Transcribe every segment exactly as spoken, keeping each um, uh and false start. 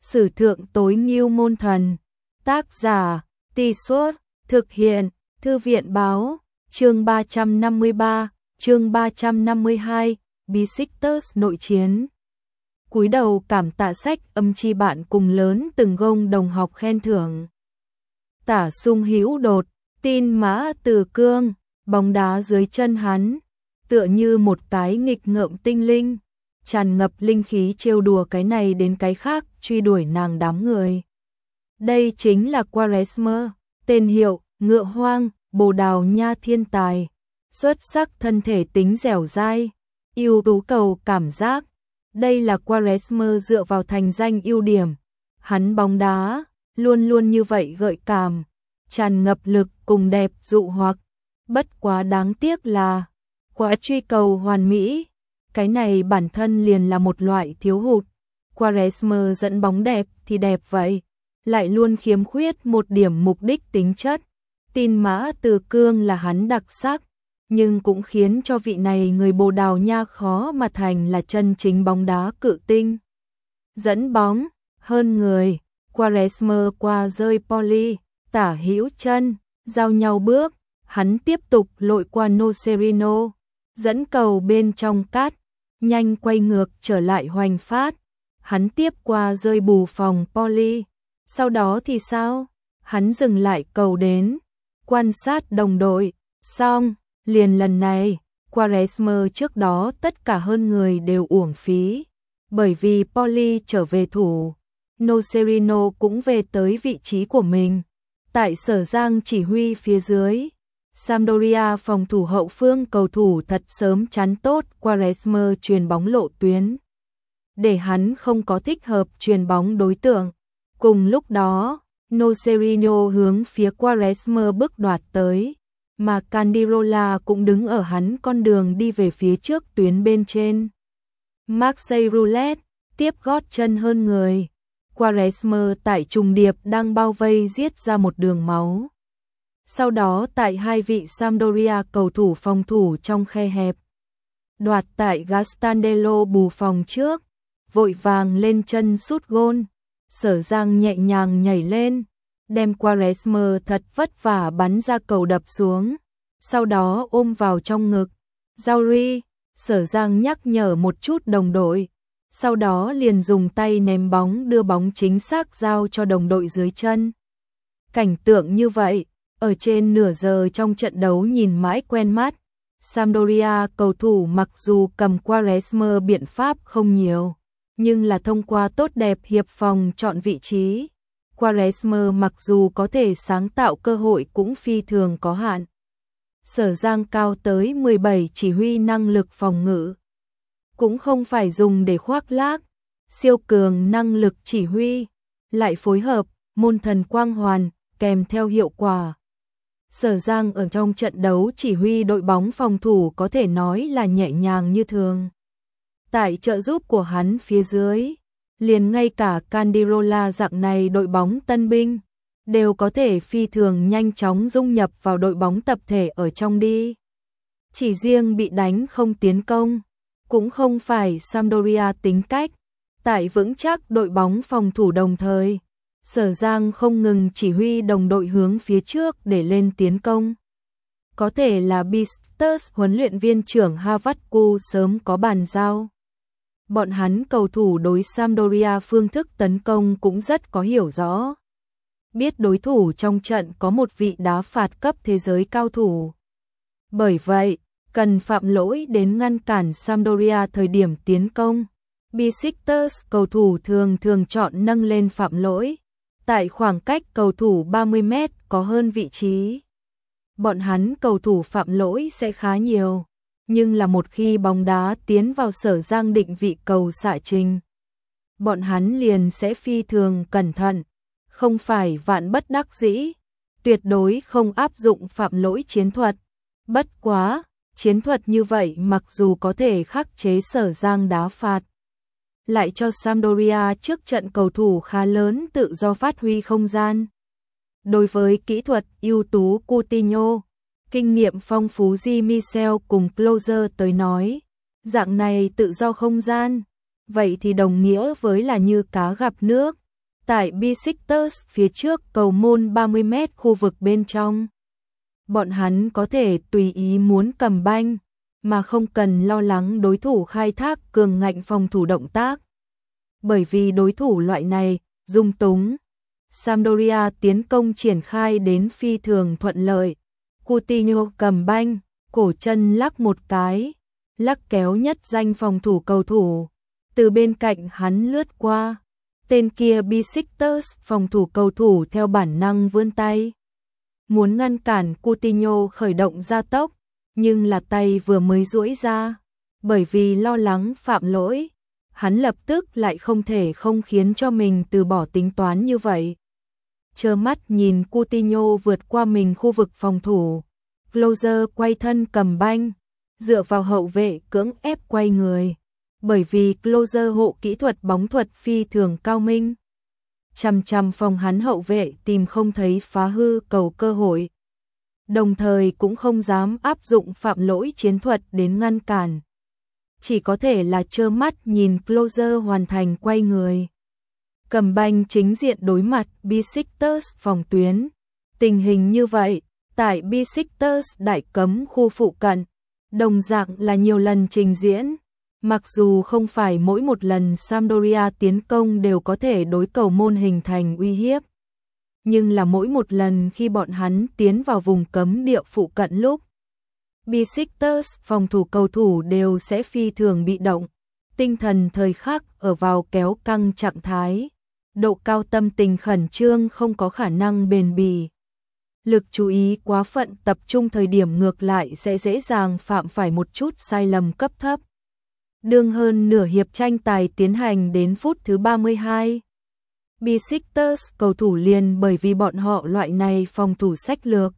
Sử thượng tối ngưu môn thần. Tác giả, Tì Suốt, thực hiện, Thư viện báo, chương ba trăm năm mươi ba, chương ba trăm năm mươi hai, Besiktas nội chiến. Cúi đầu cảm tạ sách âm chi bạn cùng lớn từng gông đồng học khen thưởng. Tả Sung Hữu đột, tin mã từ cương, bóng đá dưới chân hắn, tựa như một cái nghịch ngợm tinh linh, tràn ngập linh khí trêu đùa cái này đến cái khác, truy đuổi nàng đám người. Đây chính là Quaresma, tên hiệu, ngựa hoang, Bồ Đào Nha thiên tài, xuất sắc thân thể tính dẻo dai, ưu tú cầu cảm giác. Đây là Quaresma dựa vào thành danh ưu điểm. Hắn bóng đá, luôn luôn như vậy gợi cảm, tràn ngập lực cùng đẹp dụ hoặc. Bất quá đáng tiếc là, quá truy cầu hoàn mỹ, cái này bản thân liền là một loại thiếu hụt. Quaresma dẫn bóng đẹp thì đẹp vậy, lại luôn khiếm khuyết một điểm mục đích tính chất. Tin mã từ cương là hắn đặc sắc, nhưng cũng khiến cho vị này người Bồ Đào Nha khó mà thành là chân chính bóng đá cự tinh. Dẫn bóng, hơn người, Quaresma qua rơi Poli, tả hữu chân, giao nhau bước, hắn tiếp tục lội qua Nocerino, dẫn cầu bên trong cát, nhanh quay ngược trở lại hoành phát, hắn tiếp qua rơi bù phòng Poli. Sau đó thì sao? Hắn dừng lại cầu đến, quan sát đồng đội, xong, liền lần này, Quaresma trước đó tất cả hơn người đều uổng phí, bởi vì Poli trở về thủ, Nocerino cũng về tới vị trí của mình. Tại Sở Giang chỉ huy phía dưới, Sampdoria phòng thủ hậu phương cầu thủ thật sớm chắn tốt Quaresma truyền bóng lộ tuyến, để hắn không có thích hợp truyền bóng đối tượng. Cùng lúc đó, Nocerino hướng phía Quaresma bước đoạt tới, mà Candirola cũng đứng ở hắn con đường đi về phía trước tuyến bên trên. Marseille Roulette, tiếp gót chân hơn người. Quaresma tại trùng điệp đang bao vây giết ra một đường máu. Sau đó tại hai vị Sampdoria cầu thủ phòng thủ trong khe hẹp, đoạt tại Gastandello bù phòng trước, vội vàng lên chân sút gôn. Sở Giang nhẹ nhàng nhảy lên, đem Quaresma thật vất vả bắn ra cầu đập xuống, sau đó ôm vào trong ngực. Zauri, Sở Giang nhắc nhở một chút đồng đội, sau đó liền dùng tay ném bóng đưa bóng chính xác giao cho đồng đội dưới chân. Cảnh tượng như vậy, ở trên nửa giờ trong trận đấu nhìn mãi quen mắt. Sampdoria cầu thủ mặc dù cầm Quaresma biện pháp không nhiều, nhưng là thông qua tốt đẹp hiệp phòng chọn vị trí. Quaresma mặc dù có thể sáng tạo cơ hội cũng phi thường có hạn. Sở Giang cao tới mười bảy chỉ huy năng lực phòng ngự, cũng không phải dùng để khoác lác, siêu cường năng lực chỉ huy, lại phối hợp, môn thần quang hoàn, kèm theo hiệu quả. Sở Giang ở trong trận đấu chỉ huy đội bóng phòng thủ có thể nói là nhẹ nhàng như thường. Tại trợ giúp của hắn phía dưới, liền ngay cả Candirola dạng này đội bóng tân binh, đều có thể phi thường nhanh chóng dung nhập vào đội bóng tập thể ở trong đi. Chỉ riêng bị đánh không tiến công, cũng không phải Sampdoria tính cách. Tại vững chắc đội bóng phòng thủ đồng thời, Sở Giang không ngừng chỉ huy đồng đội hướng phía trước để lên tiến công. Có thể là Besiktas huấn luyện viên trưởng Havatku sớm có bàn giao. Bọn hắn cầu thủ đối Sampdoria phương thức tấn công cũng rất có hiểu rõ. Biết đối thủ trong trận có một vị đá phạt cấp thế giới cao thủ. Bởi vậy, cần phạm lỗi đến ngăn cản Sampdoria thời điểm tiến công. Besiktas cầu thủ thường thường chọn nâng lên phạm lỗi, tại khoảng cách cầu thủ ba mươi mét có hơn vị trí. Bọn hắn cầu thủ phạm lỗi sẽ khá nhiều, nhưng là một khi bóng đá tiến vào Sở Giang định vị cầu xạ trình, bọn hắn liền sẽ phi thường cẩn thận, không phải vạn bất đắc dĩ, tuyệt đối không áp dụng phạm lỗi chiến thuật. Bất quá, chiến thuật như vậy mặc dù có thể khắc chế Sở Giang đá phạt, lại cho Sampdoria trước trận cầu thủ khá lớn tự do phát huy không gian. Đối với kỹ thuật ưu tú Coutinho, kinh nghiệm phong phú Di Michel cùng Closer tới nói, dạng này tự do không gian, vậy thì đồng nghĩa với là như cá gặp nước, Tại Besiktas phía trước cầu môn ba mươi mét khu vực bên trong, bọn hắn có thể tùy ý muốn cầm banh, mà không cần lo lắng đối thủ khai thác cường ngạnh phòng thủ động tác. Bởi vì đối thủ loại này, dung túng. Sampdoria tiến công triển khai đến phi thường thuận lợi. Coutinho cầm banh, cổ chân lắc một cái, lắc kéo nhất danh phòng thủ cầu thủ. Từ bên cạnh hắn lướt qua. Tên kia Besiktas phòng thủ cầu thủ theo bản năng vươn tay. Muốn ngăn cản Coutinho khởi động gia tốc, nhưng là tay vừa mới duỗi ra. Bởi vì lo lắng phạm lỗi, hắn lập tức lại không thể không khiến cho mình từ bỏ tính toán như vậy. Trơ mắt nhìn Coutinho vượt qua mình khu vực phòng thủ. Klose quay thân cầm banh, dựa vào hậu vệ cưỡng ép quay người. Bởi vì Klose hộ kỹ thuật bóng thuật phi thường cao minh. Chằm chằm phòng hắn hậu vệ tìm không thấy phá hư cầu cơ hội. Đồng thời cũng không dám áp dụng phạm lỗi chiến thuật đến ngăn cản. Chỉ có thể là trơ mắt nhìn Klose hoàn thành quay người. Cầm banh chính diện đối mặt Besiktas phòng tuyến. Tình hình như vậy, tại Besiktas đại cấm khu phụ cận, đồng dạng là nhiều lần trình diễn. Mặc dù không phải mỗi một lần Sampdoria tiến công đều có thể đối cầu môn hình thành uy hiếp, nhưng là mỗi một lần khi bọn hắn tiến vào vùng cấm địa phụ cận lúc, Besiktas phòng thủ cầu thủ đều sẽ phi thường bị động, tinh thần thời khắc ở vào kéo căng trạng thái, độ cao tâm tình khẩn trương không có khả năng bền bỉ. Lực chú ý quá phận tập trung thời điểm ngược lại sẽ dễ dàng phạm phải một chút sai lầm cấp thấp. Đương hơn nửa hiệp tranh tài tiến hành đến phút thứ ba mươi hai. Besiktas cầu thủ liền bởi vì bọn họ loại này phòng thủ sách lược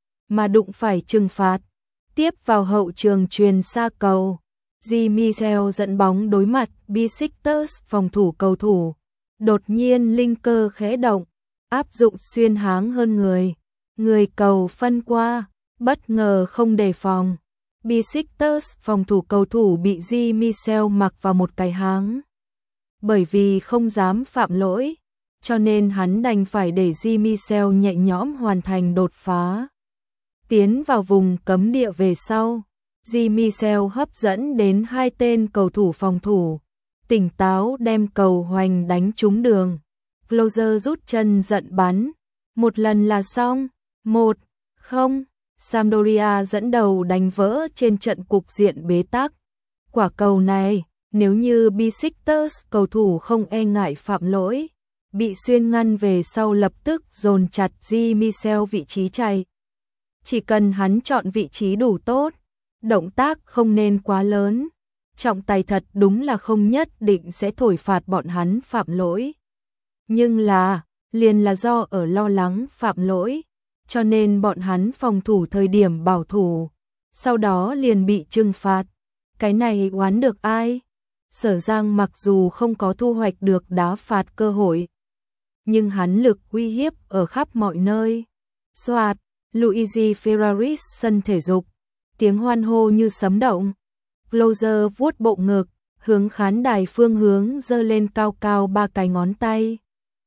mà đụng phải trừng phạt. Tiếp vào hậu trường truyền xa cầu, Jean-Michel dẫn bóng đối mặt Besiktas phòng thủ cầu thủ. Đột nhiên linh cơ khẽ động, áp dụng xuyên háng hơn người. Người cầu phân qua, bất ngờ không đề phòng. Besiktas phòng thủ cầu thủ bị Jean-Michel mặc vào một cái háng. Bởi vì không dám phạm lỗi, cho nên hắn đành phải để Jean-Michel nhẹ nhõm hoàn thành đột phá. Tiến vào vùng cấm địa về sau, Jean-Michel hấp dẫn đến hai tên cầu thủ phòng thủ, tỉnh táo đem cầu hoành đánh trúng đường. Klose rút chân giận bắn, một lần là xong, một không. Sampdoria dẫn đầu đánh vỡ trên trận cục diện bế tắc. Quả cầu này, nếu như Besiktas cầu thủ không e ngại phạm lỗi, bị xuyên ngăn về sau lập tức dồn chặt Jean-Michel vị trí chạy. Chỉ cần hắn chọn vị trí đủ tốt, động tác không nên quá lớn, trọng tài thật đúng là không nhất định sẽ thổi phạt bọn hắn phạm lỗi. Nhưng là, liền là do ở lo lắng phạm lỗi, cho nên bọn hắn phòng thủ thời điểm bảo thủ, sau đó liền bị trừng phạt. Cái này oán được ai? Sở Giang mặc dù không có thu hoạch được đá phạt cơ hội, nhưng hắn lực uy hiếp ở khắp mọi nơi. Soạt, Luigi Ferraris sân thể dục, tiếng hoan hô như sấm động. Klose vuốt bộ ngực, hướng khán đài phương hướng giơ lên cao cao ba cái ngón tay.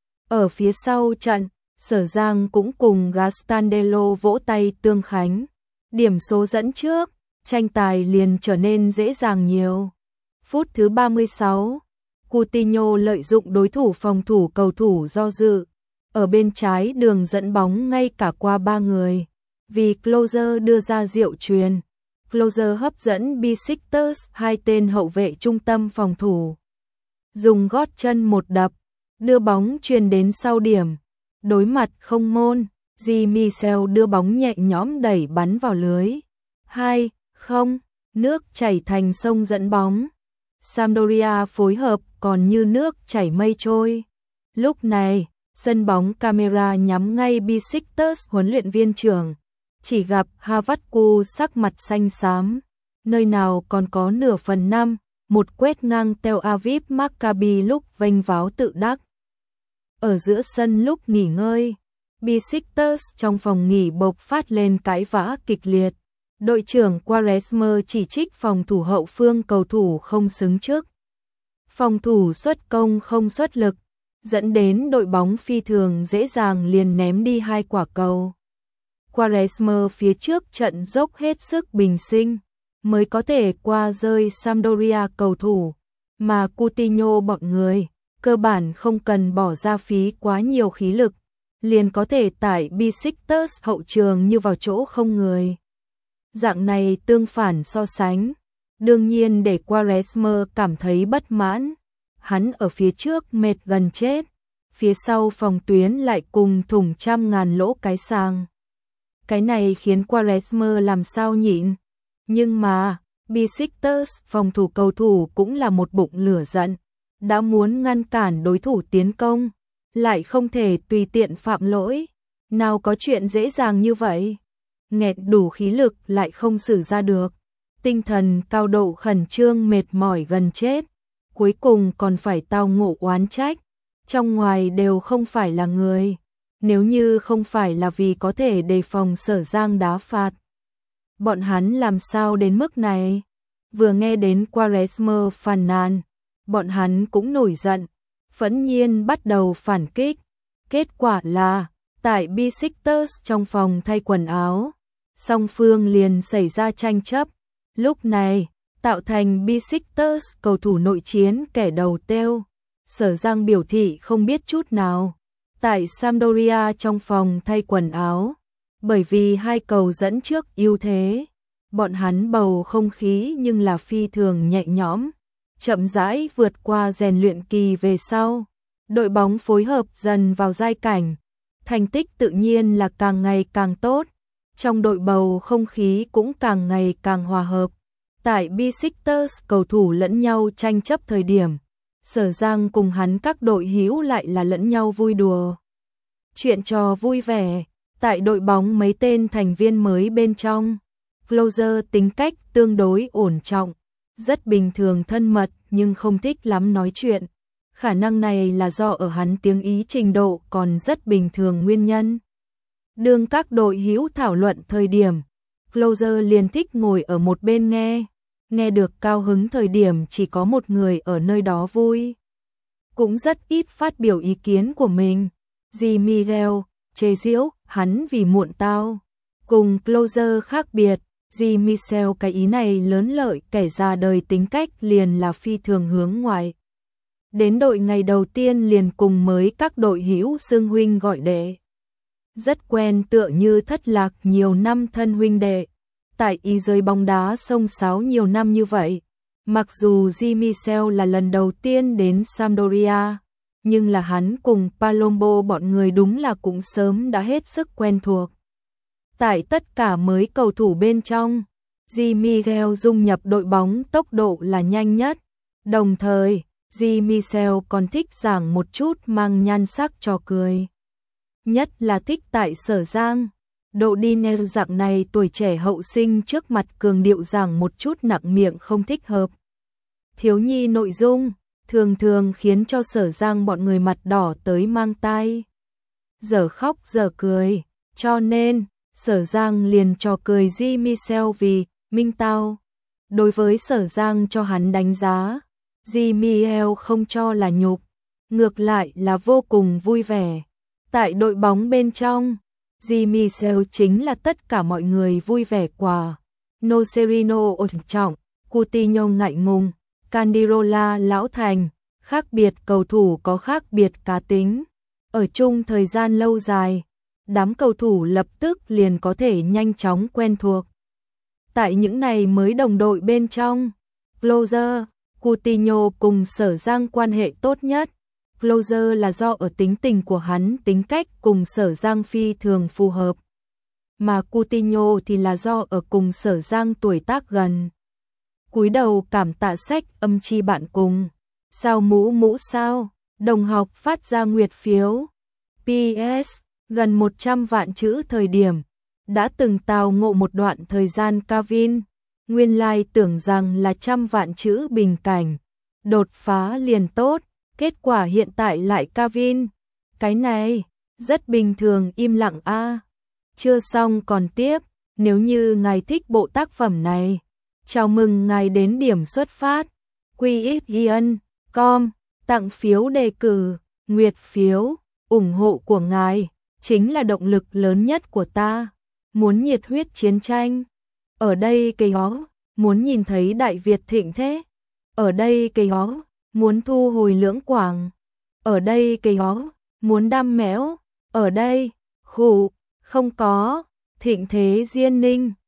Ở phía sau trận, Sở Giang cũng cùng Gastandello vỗ tay tương khánh. Điểm số dẫn trước, tranh tài liền trở nên dễ dàng nhiều. Phút thứ ba mươi sáu, Coutinho lợi dụng đối thủ phòng thủ cầu thủ do dự. Ở bên trái đường dẫn bóng ngay cả qua ba người. Vì Klose đưa ra diệu truyền. Klose hấp dẫn Besiktas hai tên hậu vệ trung tâm phòng thủ. Dùng gót chân một đập, đưa bóng truyền đến sau điểm. Đối mặt không môn, Jean-Michel đưa bóng nhẹ nhõm đẩy bắn vào lưới. hai không, nước chảy thành sông dẫn bóng. Sampdoria phối hợp còn như nước chảy mây trôi. Lúc này, sân bóng camera nhắm ngay Besiktas huấn luyện viên trưởng. Chỉ gặp Havatku sắc mặt xanh xám. Nơi nào còn có nửa phần năm, một quét ngang Tel Aviv Maccabi lúc vênh váo tự đắc. Ở giữa sân lúc nghỉ ngơi, Besiktas trong phòng nghỉ bộc phát lên cãi vã kịch liệt. Đội trưởng Quaresma chỉ trích phòng thủ hậu phương cầu thủ không xứng trước. Phòng thủ xuất công không xuất lực. dẫn đến đội bóng phi thường dễ dàng liền ném đi hai quả cầu. Quaresma phía trước trận dốc hết sức bình sinh, mới có thể qua rơi Sampdoria cầu thủ, mà Coutinho bọn người, cơ bản không cần bỏ ra phí quá nhiều khí lực, liền có thể tải Besiktas hậu trường như vào chỗ không người. Dạng này tương phản so sánh, đương nhiên để Quaresma cảm thấy bất mãn, hắn ở phía trước mệt gần chết, phía sau phòng tuyến lại cùng thủng trăm ngàn lỗ cái sàng. Cái này khiến Quaresma làm sao nhịn, nhưng mà Besiktas phòng thủ cầu thủ cũng là một bụng lửa giận, đã muốn ngăn cản đối thủ tiến công, lại không thể tùy tiện phạm lỗi, nào có chuyện dễ dàng như vậy. Nghẹt đủ khí lực lại không sử ra được, tinh thần cao độ khẩn trương mệt mỏi gần chết, cuối cùng còn phải tao ngộ oán trách, trong ngoài đều không phải là người, nếu như không phải là vì có thể đề phòng Sở Giang đá phạt. Bọn hắn làm sao đến mức này? Vừa nghe đến Quaresma phàn nàn, bọn hắn cũng nổi giận, phẫn nhiên bắt đầu phản kích. Kết quả là, tại Besiktas trong phòng thay quần áo, song phương liền xảy ra tranh chấp. Lúc này, tạo thành Besiktas cầu thủ nội chiến kẻ đầu têu. Sở Giang biểu thị không biết chút nào. Tại Sampdoria trong phòng thay quần áo, bởi vì hai cầu dẫn trước ưu thế, bọn hắn bầu không khí nhưng là phi thường nhẹ nhõm, chậm rãi vượt qua rèn luyện kỳ về sau. Đội bóng phối hợp dần vào giai cảnh, thành tích tự nhiên là càng ngày càng tốt, trong đội bầu không khí cũng càng ngày càng hòa hợp. Tại Besiktas cầu thủ lẫn nhau tranh chấp thời điểm, Sở Giang cùng hắn các đội hữu lại là lẫn nhau vui đùa. Chuyện trò vui vẻ, tại đội bóng mấy tên thành viên mới bên trong, Klose tính cách tương đối ổn trọng, rất bình thường thân mật nhưng không thích lắm nói chuyện. Khả năng này là do ở hắn tiếng Ý trình độ còn rất bình thường nguyên nhân. Đương các đội hữu thảo luận thời điểm, Klose liền thích ngồi ở một bên nghe, nghe được cao hứng thời điểm chỉ có một người ở nơi đó vui. Cũng rất ít phát biểu ý kiến của mình. Di Mirel, chế giễu, hắn vì muộn tao. Cùng Klose khác biệt, Di Michel cái ý này lớn lợi kẻ ra đời tính cách liền là phi thường hướng ngoại. Đến đội ngày đầu tiên liền cùng mới các đội hữu xưng huynh gọi đệ. Rất quen tựa như thất lạc nhiều năm thân huynh đệ. Tại y giới bóng đá xông xáo nhiều năm như vậy, mặc dù Di Michel là lần đầu tiên đến Sampdoria, nhưng là hắn cùng Palombo bọn người đúng là cũng sớm đã hết sức quen thuộc. Tại tất cả mới cầu thủ bên trong, Di Michel dung nhập đội bóng tốc độ là nhanh nhất, đồng thời Di Michel còn thích giảng một chút mang nhan sắc trò cười. Nhất là thích tại Sở Giang, độ đi nè dạng này tuổi trẻ hậu sinh trước mặt cường điệu giảng một chút nặng miệng không thích hợp. Thiếu nhi nội dung, thường thường khiến cho Sở Giang bọn người mặt đỏ tới mang tai. Giờ khóc giờ cười, cho nên, Sở Giang liền trò cười Di Michel vì, minh tao. Đối với Sở Giang cho hắn đánh giá, Di Michel không cho là nhục, ngược lại là vô cùng vui vẻ. Tại đội bóng bên trong, Di Michel chính là tất cả mọi người vui vẻ quả. Nocerino ổn trọng, Coutinho ngại ngùng, Candirola lão thành, khác biệt cầu thủ có khác biệt cá tính. Ở chung thời gian lâu dài, đám cầu thủ lập tức liền có thể nhanh chóng quen thuộc. Tại những này mới đồng đội bên trong, Klose, Coutinho cùng Sở Giang quan hệ tốt nhất. Klose là do ở tính tình của hắn tính cách cùng Sở Giang phi thường phù hợp. Mà Coutinho thì là do ở cùng Sở Giang tuổi tác gần. Cúi đầu cảm tạ sách âm chi bạn cùng. Sao mũ mũ sao, đồng học phát ra nguyệt phiếu. pê ét, gần một trăm vạn chữ thời điểm. Đã từng tào ngộ một đoạn thời gian Kevin. Nguyên lai tưởng rằng là trăm vạn chữ bình cảnh. Đột phá liền tốt. Kết quả hiện tại lại Kevin. Cái này, rất bình thường im lặng a. À. Chưa xong còn tiếp, nếu như ngài thích bộ tác phẩm này, chào mừng ngài đến điểm xuất phát. quy ích i en chấm com, tặng phiếu đề cử, Nguyệt phiếu, ủng hộ của ngài chính là động lực lớn nhất của ta. Muốn nhiệt huyết chiến tranh. Ở đây cây ó, muốn nhìn thấy Đại Việt thịnh thế. Ở đây cây ó, muốn thu hồi Lưỡng Quảng. Ở đây cây ó, muốn đam mẽo. Ở đây, khủ, không có, thịnh thế Diên Ninh.